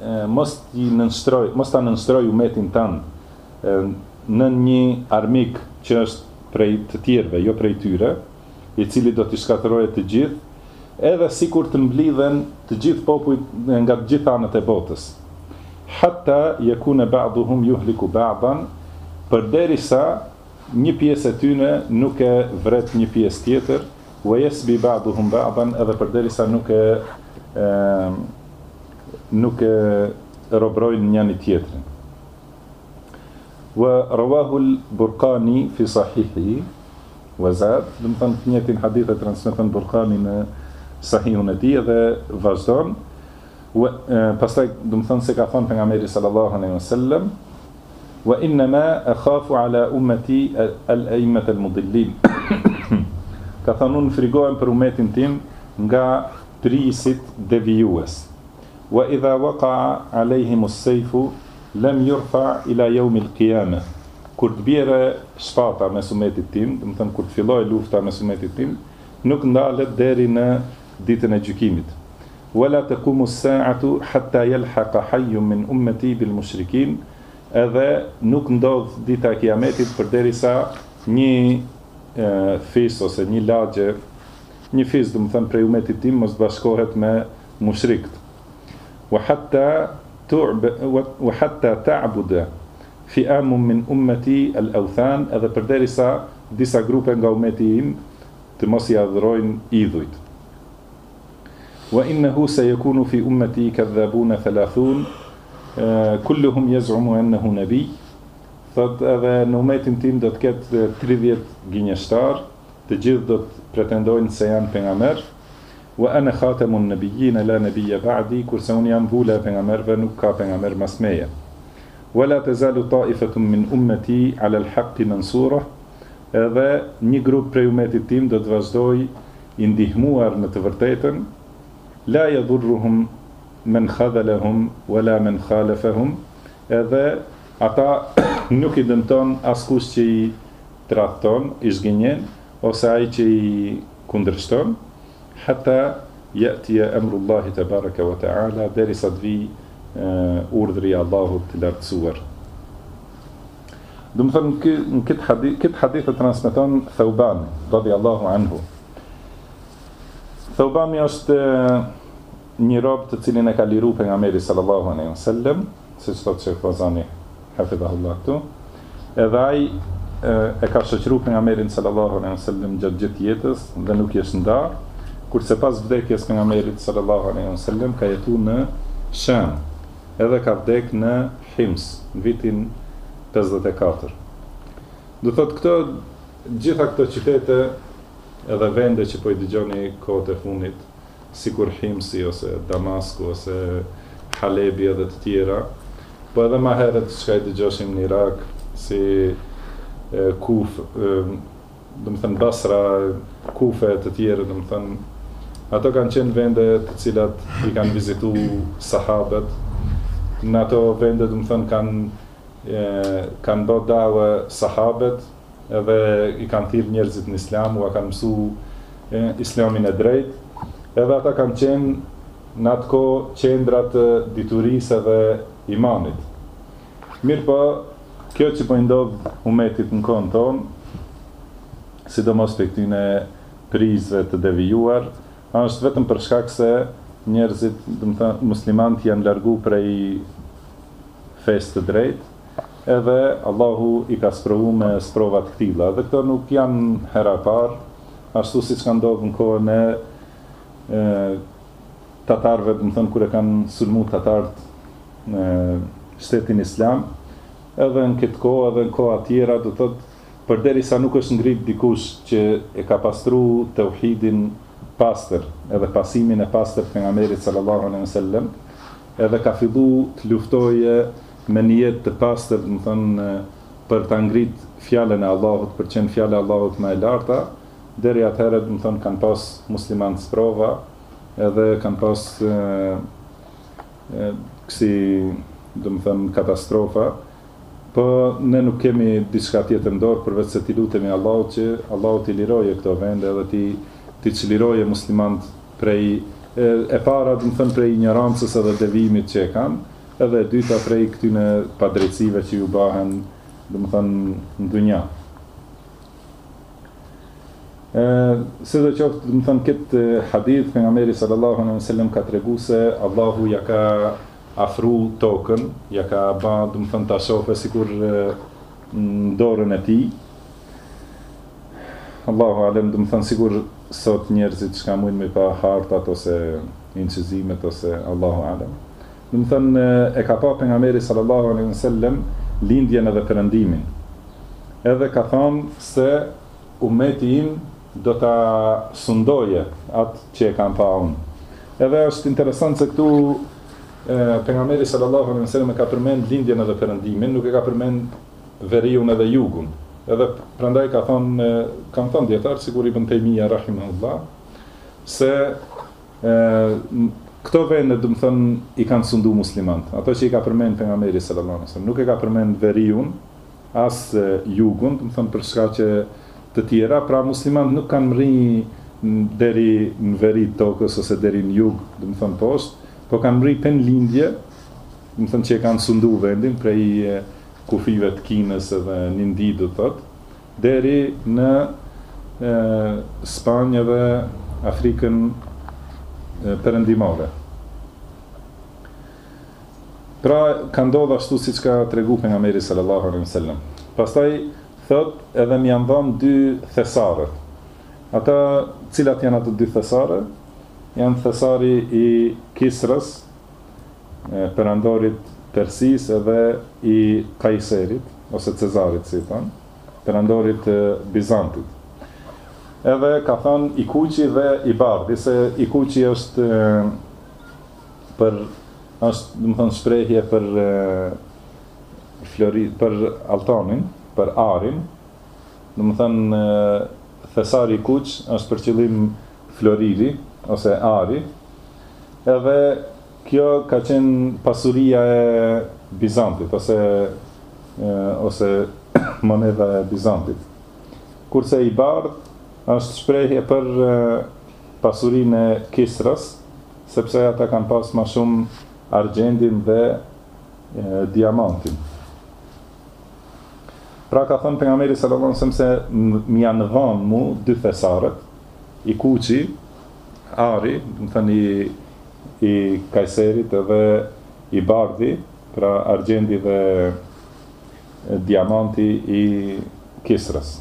[SPEAKER 1] ta nënshtroj umetin tënd në një armik që është prej të tjerëve, jo prej tyre, i cili do t'i shkatërroje të gjithë, edhe sikur të mblidhen të gjithë popujt nga të gjithë anët e botës. Hatta yakuna ba'duhum yuhliku ba'dan, përderisa një pjesë e tyre nuk e vret një pjesë tjetër, wa yasbi ba'duhum ba'dan, edhe përderisa nuk e robrojnë njëri tjetrin. Wa rawahu al-Burqani fi sahihi wa zad, do të thonë njëtin hadith e transmeton Burqani në sahihun e tij dhe vazhdon. Pastaj do të thonë se ka thënë pejgamberi sallallahu alaihi wasallam, wa inma akhafu ala ummati al-a'immat al-mudillin. Ka thënë unë frigohem për umetin tim nga prisit devijues. Wa idha waqa'a alayhim as-sayfu lam yurfa ila yawm al-qiyamah. Kur të bjerë shpata mes umetit tim, do të thënë kur të fillojë lufta mes umetit tim, nuk ndalet deri në ditën e gjykimit. Wala taqumu as-sa'atu hatta yalhaqa hayyun min ummati bil mushrikin. Edhe nuk ndodh dita e kiametit përderisa një fis ose një lagje, një fis do të thënë prej umetit tim mos bashkohet me mushrikët. Wa hatta ta'buda fi'amun min ummati al-awthan, edhe përderisa disa grupe nga umeti im të mos i adhurojnë idhujt. Wa innahu sayakunu fi ummati kadhabuna 30 kulluhum yaz'umu annahu nabi. Thot edhe në umetin tim do të ketë 30 gënjeshtar, të gjithë do të pretendojnë se janë pejgamber. Wa ana khatamun nabiyyin la nabiyya ba'di, kurse unë jam mbula e pejgamberëve, nuk ka pejgamber mas meje. Wala tazalu ta'ifatun min ummati 'ala al-haqqi mansura. Edhe një grup prej umetit tim do të vazhdoj i ndihmuar në të vërtetën. La yadurruhum men khadhalahum wala men khalafahum. Edhe ata nuk i dëmton askush që i tradhton, i zgënjen, ose ai që i kundërshton, hatta ya'ti amrullahi tabaraka wa ta'ala, derisa të vi urdhri i Allahut të lartësuar. Do të thonë në këtë hadith e transmeton Thauban radhiyallahu anhu. Thaubani është një rob të cilin e ka liru pejgamberi sallallahu alaihi wasallam, siç thotë Sheikh Fazani hafidhahullah këtu. Edhe ai e ka shoqëruar pejgamberin sallallahu alaihi wasallam gjatë gjithë jetës dhe nuk i është ndarë, kurse pas vdekjes pejgamberit sallallahu alaihi wasallam ka jetuar në Sham, edhe ka vdek në Hims në vitin 54. Do thotë gjitha këto qytete edhe vende që po i dëgjoni kohët e fundit, sikur Himsi ose Damasku ose Halebi edhe të tjera, po edhe më herët çka i dëgjoshim në Irak, si Kuf, do të thënë Basra, Kufe të tjera, do të thënë ato kanë qenë vende të cilat i kanë vizituar sahabët. Në ato vende do të thënë kanë bërë dawe sahabët, edhe i kanë thirrë njerëzit në islam, u kanë mësu islamin e drejtë, edhe ata kanë qenë në atë kohë qendra të diturisë dhe imanit. Mirë po, kjo që po i ndodh umetit në kohën tonë, sidomos për këtyne prizve të devijuar, është vetëm për shkak se njerëzit, do të thënë, muslimanët janë largu prej fesë të drejtë, edhe Allahu i ka sprovu me sprovat këtilla. Dhe këto nuk janë hera parë, ashtu si që ka ndodhë në kohën e tatarëve, do të thënë, kur e kanë sulmu tatarët në shtetin islam, edhe në këtë kohë, edhe në kohë tjera, do të thotë, përderisa nuk është ngrit dikush që e ka pastru tauhidin pastër, edhe pasimin e pastër të pejgamberit sallallahu alaihi wasallam, edhe ka fillu të luftoje me një jetë të pastër, do të thonë, për ta ngrit fjalën e Allahut, për qenë fjala e Allahut më e larta, deri atëherë, do të thonë, kanë pas muslimanë sprova, edhe kanë pas kësi, do të thonë, katastrofa. Po ne nuk kemi diçka tjetër në dorë përveç se t'i lutemi Allahut që Allahu t'i liroje këto vende edhe t'i çliroje muslimanët prej e para, do të thënë, prej ignorancës edhe devimit që e kanë, edhe e dyta prej këtyne padrejtësive që ju bahen, do të thënë, në dunja. Sidoqoftë, do të thënë, këtë hadith pejgamberi sallallahu alaihi wasallam ka treguar se Allahu ja ka afru tokën, ja ka ba, do të thënë, ta shohë sikur në dorën e tij. Allahu alem, do të thënë, sigur sot njerëzit çka mujnë me pa hartat ose incizimet ose Allahu alem. Do të thënë, e ka pa pejgamberi sallallahu alaihi wasallam lindjen edhe perëndimin. Edhe ka thënë se umeti im do ta sundoje atë që e kam pa unë. Edhe është interesant se këtu pejgamberi sallallahu alaihi wasallam ka përmend lindjen edhe perëndimin, nuk e ka përmend veriun edhe jugun. Edhe prandaj kanë thënë dietar, sikur Ibn Taymija rahimahullah, se këto vende, do të thënë, i kanë sundu muslimanët. Ato që i ka përmend pejgamberi sallallahu alaihi wasallam, nuk e ka përmend veriun, as jugun, do të thënë për shkak që të tjera, pra muslimanët nuk kanë mri deri në veri të tokës ose deri në jug, do të thënë poshtë, po kanë mri pen lindje, do të thënë që e kanë sundu vendin prej kufive të Kinës edhe një ndi, do të thotë, deri në Spanjë dhe Afrikën perëndimore. Pra ka ndodhur ashtu siç ka tregu pejgamberi sallallahu alaihi wasallam. Pastaj thot edhe më janë dhënë 2 thesare. Ata cilat janë ato 2 thesare? Janë thesari i Kisrës, perandorit Persisë, edhe i Kajserit ose Cezarit, si thon, perandorit Bizantit. Edhe ka thënë i kuqi dhe i bardhi, se i kuqi është do të thënë shprehje për për altanin, për arin. Do të thënë thesari i kuq është për qëllim floriri ose ari. Edhe kjo ka qenë pasuria e Bizantit ose monedha e Bizantit. Kurse i bardh është shprehje për pasurinë e Kisrës, sepse ata kanë pas më shumë argjendin dhe diamantin. Pra ka thënë pejgamberi sallallahu alajhi wasallam se më janë dhënë mu 2 thesaret, i kuqi, ari, do të thënë i Kajserit edhe i bardhi, pra argjendi dhe diamanti i Kisrës.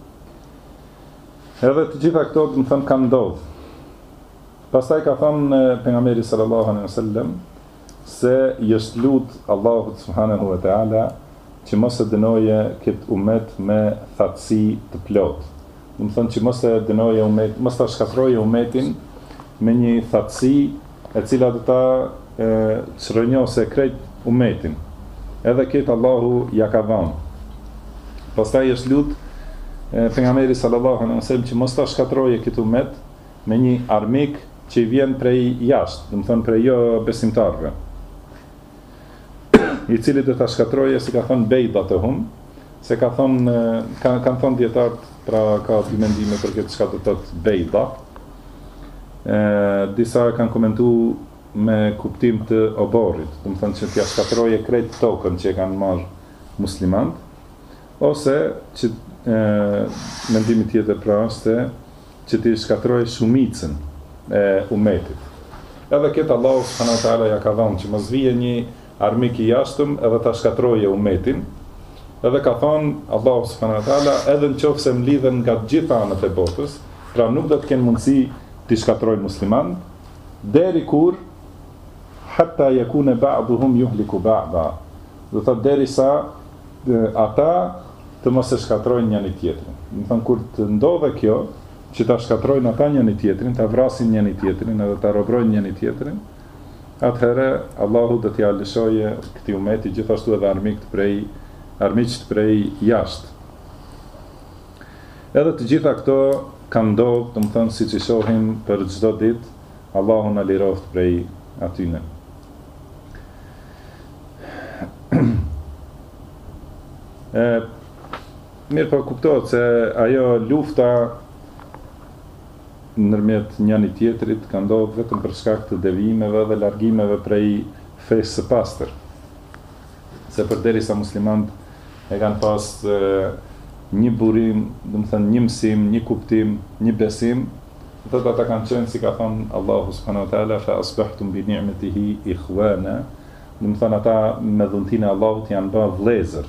[SPEAKER 1] Edhe të gjitha këto, do të thënë, kanë ndodhur. Pastaj ka thënë pejgamberi sallallahu alaihi wasallam se jest lut Allahut subhanahu wa taala që mos e dënoje këtë umet me thatësi të plot. Do të thënë që mos e dënoje umet, mos ta shkatërroje umetin me një thatësi e cila do ta çrënjose krejt umetin. Edhe këtë Allahu ja ka dhënë. Pastaj jest lut pejgamberi sallallahu alaihi wasallam që mos ta shkatërroje këtë umet me një armik që i vjen prej jashtë, do të thonë prej jo besimtarëve, i cili do ta shkatërroje, si ka thënë bejda të hum, se ka thënë kanë thënë dietarët, pra ka dy mendime për këtë çka do të thotë bejda. Disa kanë komentuar me kuptim të oborrit, do të thonë që t'ia shkatërroje krejt tokën që e kanë marrë muslimanët, ose që mendimi tjetër pra është që t'i shkatërroje shumicën e umetit. Edhe këtë Allahu subhanahu wa taala ja ka dhënë që mos vije një armik i jashtëm edhe ta shkatërroje umetin. Edhe ka thonë Allahu subhanahu wa taala, edhe nëse mlidhen nga të gjitha anët e botës, pra nuk do të kenë mundësi t'i shkatërrojnë musliman, deri kur hatta yakuna ba'duhum yuhliku ba'da. Do thotë derisa ata të mos e shkatrojnë njëri tjetrin. Do thonë kur të ndodhe kjo, që ta shkatrojnë ata njëri tjetrin, ta vrasin njëri tjetrin edhe ta robrojnë njëri tjetrin, atëherë Allahu do t'ia lëshojë këtij umeti gjithashtu edhe armiqt prej jashtë. Edhe të gjitha këto kanë ndodhur, do të thonë siç i shohim për çdo ditë, Allahu na liroft prej atyne. Mirë po kuptohet se ajo lufta ndërmjet njëri tjetrit ka ndodhur vetëm për shkak të devijimeve dhe largimeve prej fesë së pastër. Se përderisa muslimanët e kanë pas një burim, do të thënë një mësim, një kuptim, një besim, thotë ata kanë qenë, si ka thënë Allahu subhanahu wa taala, fa asbahtum bi ni'matihi ikhwana, do të thënë ata me dhuntinë e Allahut janë bërë vëllezër.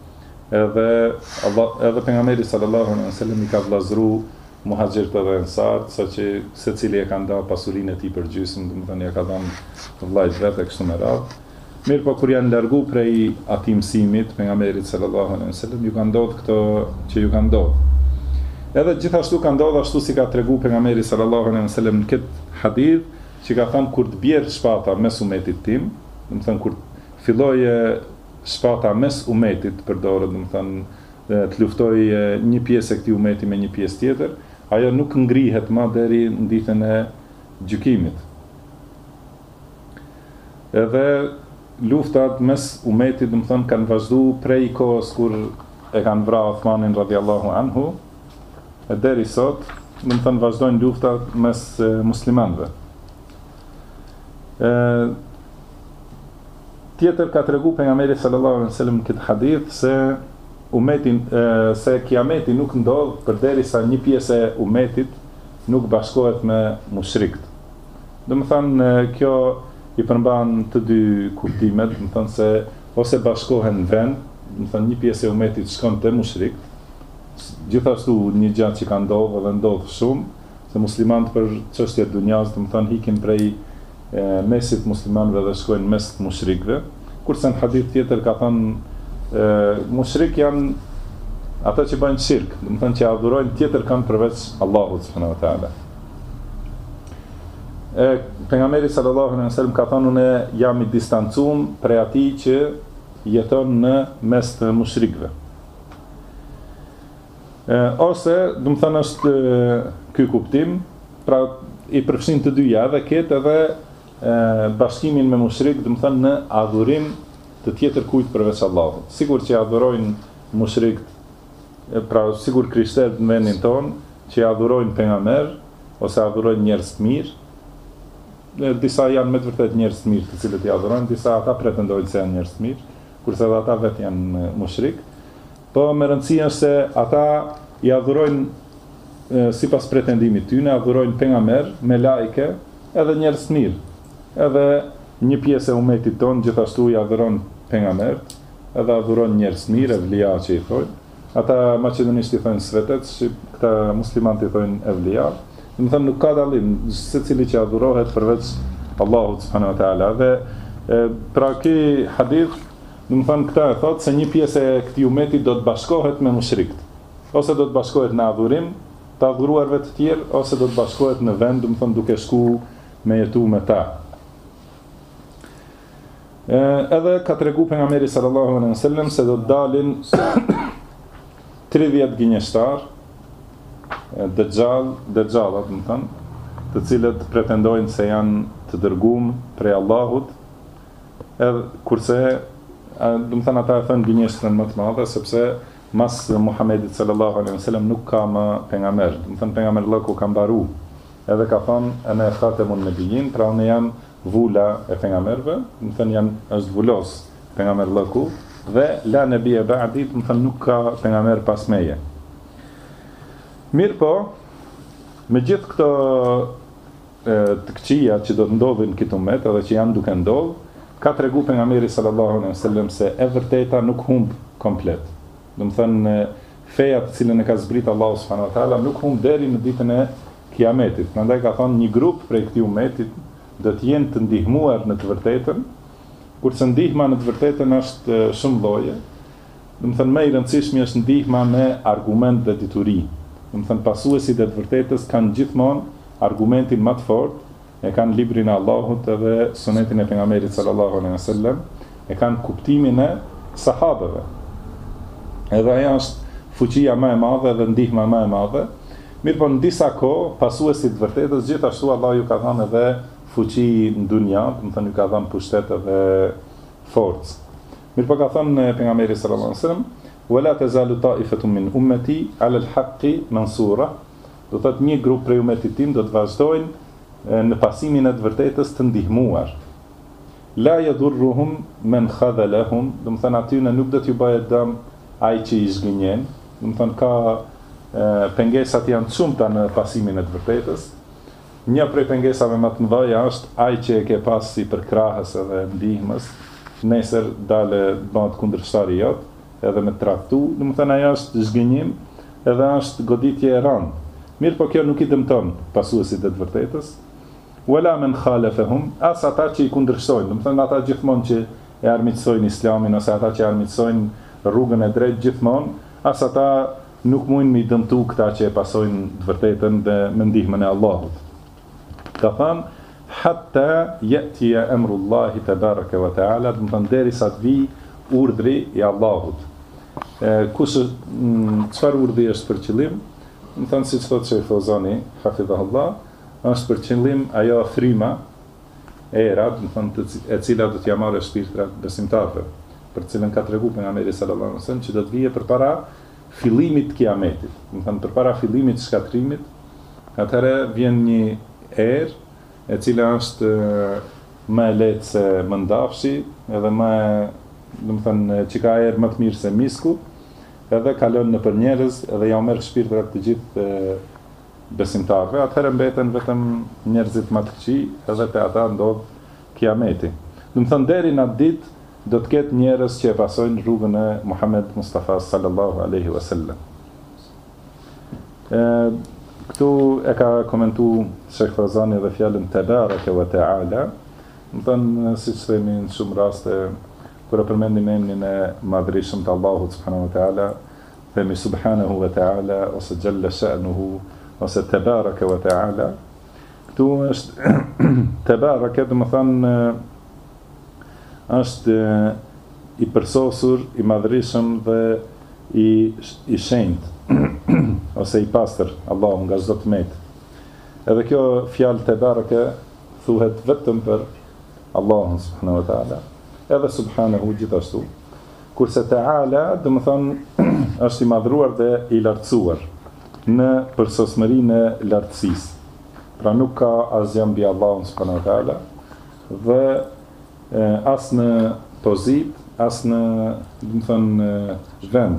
[SPEAKER 1] Edhe pejgamberi sallallahu alaihi wasallam i ka vllazëruar muhaxhirët dhe ensarët, saqë secili e ka ndarë pasurinë e tij për gjysmë, do të thënë ja ka dhënë vllajt vetë kështu me radhë. Mirë, po kur janë largu prej atij mësimit pejgamberit sallallahu alaihi wasallam, ju ka ndodhur këto që ju ka ndodhur. Edhe gjithashtu ka ndodhur ashtu si ka treguar pejgamberi sallallahu alaihi wasallam në këtë hadith, që ka thënë kur të bjerë shpata mes umetit tim, do të thënë kur filloj shpata mes umetit përdoret, do të thënë të luftoj një pjesë e këtij umeti me një pjesë tjetër, ajo nuk ngrihet më deri në ditën e gjykimit. Edhe luftat mes umetit, do të thënë, kanë vazhduar prej kohës kur e kanë vrarë Uthmanin radhiyallahu anhu, e deri sot, do të thënë, vazhdojnë luftat mes muslimanëve. Tjetër ka tregu pejgamberi sallallahu alaihi wasallam këtë hadith se se kiameti nuk ndodh përderisa një pjesë e umetit nuk bashkohet me mushrikët. Do të thënë, kjo i përmban të dy kuptimet, do të thënë se ose bashkohen në vend, do të thënë një pjesë e umetit shkon te mushrikët. Gjithashtu një gjë që ka ndodhur dhe ndodh shumë, se muslimanët për çështje dunjas, do të thënë, hikin prej mesit muslimanëve dhe shkojnë mes mushrikëve, kurse në hadith tjetër ka thënë mushrik janë ata që bëjnë shirk, do të thënë që adhurojnë tjetër kanë përveç Allahut subhanahu wa taala. Pejgamberi sallallahu alaihi wasallam ka thënë, unë jam i distancuar prej atij që jeton në mes të mushrikëve. Ose, do të thënë, është ky kuptim, pra i përfshin të dyja, edhe ketë edhe bashkimin me mushrik, do të thënë në adhurim të tjetër kujt përveç Allahut. Sigur që adhurojnë mushrikët, pra sigur krishterët në vendin tonë, që adhurojnë pejgamber ose adhurojnë njerëz të mirë. Disa janë me të vërtet njerëz të mirë të cilët i adhurojnë, disa ata pretendojnë se janë njerëz të mirë, kurse edhe ata vetë janë mushrik. Po me rëndësi është se ata i adhurojnë sipas pretendimit tyre, adhurojnë pejgamber, me laike, edhe njerëz të mirë. Edhe një pjesë e umetit ton gjithashtu i adhuron pejgamber, edhe adhuron njerëz të mirë, evlia që i thonë. Ata maqedonisht i thonë svetet, këta muslimanët i thonë evlia. Do të thënë, nuk ka dallim, secili që adhurohet përveç Allahut subhanahu wa taala. Dhe pra ky hadith, do të thënë, këta e thotë se një pjesë e këtij umeti do të bashkohet me mushrikët. Ose do të bashkohet në adhurim të adhuruarve të tjerë, ose do të bashkohet në vend, do të thënë, duke shku me jetu me ta. Edhe ka tregu pejgamberi sallallahu alaihi wasallam se do të dalin 30 gënjeshtar, dëxhallat, do të thënë, të cilët pretendojnë se janë të dërguar prej Allahut, edhe kurse do të thënë ata e thënë gënjeshtrën më të madhe, sepse mas Muhamedit sallallahu alaihi wasallam nuk ka më pejgamber. Do të thënë pejgamberi Allahu ka mbaru. Edhe ka thënë ana khatamun nabiyyin, pra unë jam vula e pejgamberëve, do të thënë është vulos pejgamberi Allahu dhe la nabiyya ba'di, do të thënë nuk ka pejgamber pas meje. Mirë po, me gjithë këto të këqija që do të ndodhin këtë umet edhe që janë duke ndodhur, ka tregu pejgamberi sallallahu alaihi wasallam se e vërteta nuk humb komplet. Do të thënë feja të cilën e ka zbrit Allahu subhanahu wa taala nuk humb deri në ditën e Kiametit. Prandaj ka thënë një grup prej këtij umetit do të jenë të ndihmuar në të vërtetën, kurse ndihma në të vërtetën është shumë lloje. Do të thënë më i rëndësishmi është ndihma me argument dhe dituri. Do të thënë pasuesit e të vërtetës kanë gjithmonë argumentin më të fortë, e kanë librin e Allahut edhe sunetin e pejgamberit sallallahu alaihi wasallam, e kanë kuptimin e sahabëve. Edhe ajo është fuqia më e madhe dhe ndihma më e madhe. Mirë po në disa kohë pasuesit të vërtetës gjithashtu Allahu ju ka dhënë edhe fuqi në dunja, do të thënë ju ka dhënë pushtet edhe forcë. Mirë po ka thënë pejgamberi sallallahu alaihi wasallam, "Wala tazalu ta'ifatun min ummati 'ala al-haqqi mansura." Do thotë një grup prej umetit tim do të vazhdojnë në pasimin e të vërtetës të ndihmuar. La yadurruhum man khadhalahum, do të thënë aty nuk do t'ju bëhet dëm ai që i zgënjen. Do të thënë ka pengesat janë shumëta në pasimin e të vërtetës. Një prej pengesave më të mëdha është ai që e ke pas si përkrahës edhe ndihmës, nesër dalë bëhet kundërshtar i jot, edhe me traktu, do të thënë ajo është zgënjim, edhe është goditje e rëndë. Mirë po kjo nuk i dëmton pasuesit e të vërtetës. Wala men khalafahum, as ata që i kundërshtojnë, do të thënë ata gjithmonë që e armiqsojnë Islamin ose ata që armiqsojnë rrugën e drejtë gjithmonë, as ata nuk mund me dëmtu këta që e pasojnë të vërtetën dhe me ndihmën e Allahut. Ka thënë hatta ya'tiya amrullahi tabaraka wa ta'ala, do të thonë derisa të vi urdhri i Allahut. Çfarë urdhri është për qëllim? Do të thonë siç thotë Sheikh Fawzani, hafidhahullah, është për qëllim ajo fryma e era, do të thonë e cila do t'ia marrë shpirtrat besimtarëve, për cilën ka treguar pejgamberi sallallahu alaihi wasallam që do të vijë përpara fillimit të kiametit. Do të thonë përpara fillimit të shkatrimit, atëherë vjen një erë e cila është më e lehtë se mëndafshi, edhe më, do të thonë, që ka erë më të mirë se misku, edhe kalon nëpër njerëz, edhe ja merr shpirtrat të gjithë besimtarëve, atëherë mbeten vetëm njerëzit më të këqij, edhe te ata ndodh kiameti. Do të thonë deri në atë ditë do të ketë njerëz që e pasojnë rrugën e Muhammed Mustafa sallallahu alaihi wasallam. Këtu e ka komentu Sheikh Fawzani dhe fjalën tabaraka wa ta'ala. Do të thonë, siç themi në shumë raste, kur e përmendim emrin e madhërisëm të Allahut subhanahu wa ta'ala, themi subhanahu wa ta'ala ose jalla sha'nuhu ose tabaraka wa ta'ala. Këtu është tabaraka, do të thonë është i përsosur, i madhërisëm dhe i shenjtë ose i pastër Allahu nga çdo tmet. Edhe kjo fjalë tabaraka thuhet vetëm për Allahun subhanahu wa ta'ala, edhe subhanahu gjithashtu. Kurse ta'ala, do të thonë, është i madhruar dhe i lartësuar në përsosmërinë e lartësisë. Pra nuk ka asgjë mbi Allahun subhanahu wa ta'ala dhe as në pozit, as në, do të thonë, vend.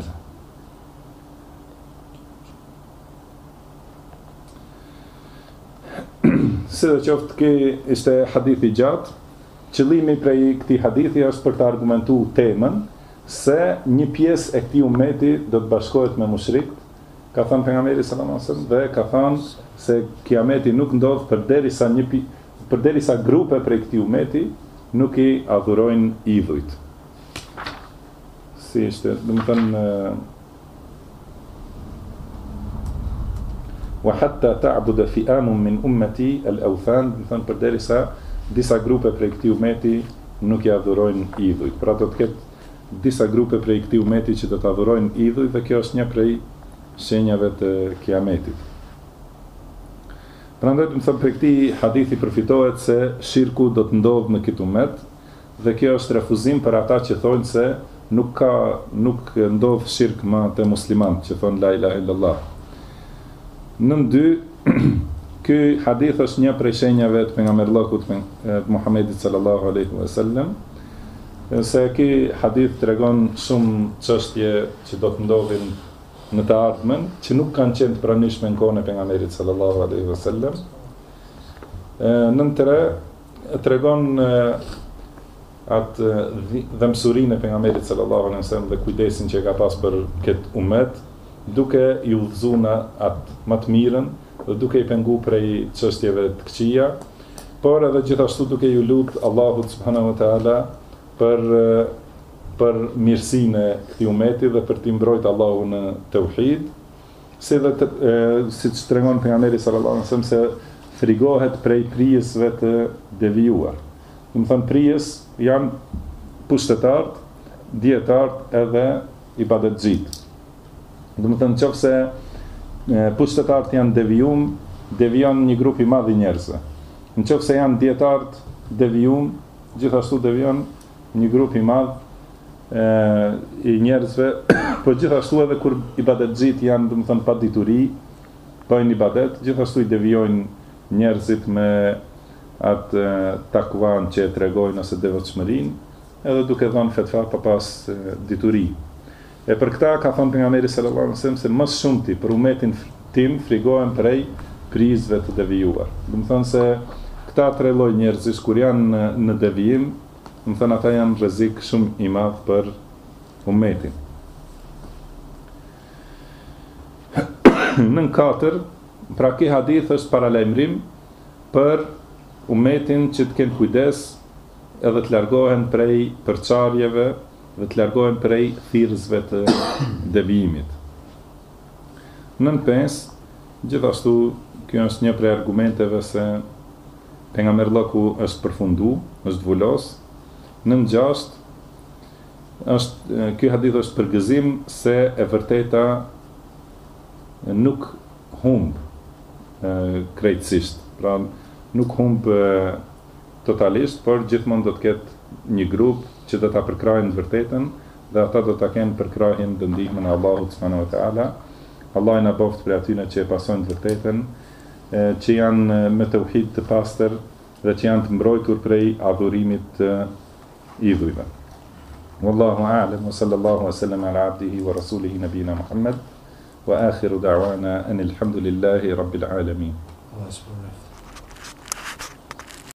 [SPEAKER 1] Se dhe qoftë ki ishte hadithi gjatë, qëllimi prej këtij hadithi është për të argumentu temën se një pjesë e këtij ummeti do të bashkohet me mushrikt, ka thënë pejgamberi sallallahu alajhi wasallam, dhe ka thënë se kiameti nuk ndodh përderisa grupe prej këtij ummeti nuk i adhurojnë idhujt. Si ishte, do të thënë wa hatta ta'budu fi'amun min ummati al-awthan, do të thënë përderisa disa grupe prej këtij ummeti nuk i adhurojnë idhujt. Pra do të ketë disa grupe prej këtij ummeti që do të adhurojnë idhujt, dhe kjo është një prej shenjave të kiametit. Prandaj, do të thënë, prej këtij hadithi përfitohet se shirku do të ndodhë në këtë ummet, dhe kjo është refuzim për ata që thonë se nuk ndodh shirk më te muslimanët që thonë la ilaha illallah. Nën dy, ky hadith është një prej shenjave të pejgamberllahut Muhammedit sallallahu alaihi wasallam, se ky hadith tregon shumë çështje që do të ndodhin në të ardhmen, që nuk kanë qenë të pranishme në kohën e pejgamberit sallallahu alaihi wasallam. Nën tre tregon atë dhëmsurinë e pejgamberit sallallahu alaihi wasallam dhe kujdesin që ka pas për këtë ummet, duke i udhëzuar në atë më të mirën dhe duke i pengu prej çështjeve të këqija, por edhe gjithashtu duke ju lutur Allahut subhanahu wa taala për mirësinë e këtij ummeti dhe për t'i mbrojtur Allahun në tauhid, siç tregon pejgamberi sallallahu alaihi wasallam se frigohet prej prijesve të devijuar. Do të thonë prijes janë pushtetarët, dietarët edhe ibadetxhit. Do të thonë nëse pushtetarët janë devijon një grup i madh i njerëzve. Nëse janë dietarët devijum, gjithashtu devijon një grup i madh i njerëzve, por gjithashtu edhe kur ibadetxhit janë, do të thonë, pa dituri, bëjnë ibadet, gjithashtu i devijojnë njerëzit me atë takvan që e tregojnë ose devotshmërinë, edhe duke dhënë fetva pa pas dituri. E për këta ka thënë pejgamberi sallallahu alajhi wasallam se më shumti për ummetin tim frigohen prej prizve të devijuar. Do të thonë se këta tre lloj njerëzish kur janë në devijim, do të thonë ata janë rrezik shumë i madh për ummetin. Në katër, pra ky hadith është paralajmërim për ummetin që të kenë kujdes edhe të largohen prej përçarjeve dhe të largohen prej thirrësve të devijimit. 9.5 gjithashtu kjo është një prej argumenteve se pejgamberi është përfundu, është vulos. 9.6 është ky hadith është përgëzim se e vërteta nuk humb krejtësisht, pra nuk humb totalisht, por gjithmonë do të ketë një grup që do ta përkrajnë të vërtetën dhe ata do ta kenë përkrahjen dhe ndihmën e Allahut subhanahu wa taala. Allah na boft për atyre që e pasojnë të vërtetën, që janë me tauhid të pastër dhe që janë të mbrojtur prej adhurimit të idhujve. Wallahu a'lam wa sallallahu wa sallam ala abdihi wa rasulihi nabina Muhammad wa akhiru da'wana anil hamdulillahi rabbil alamin.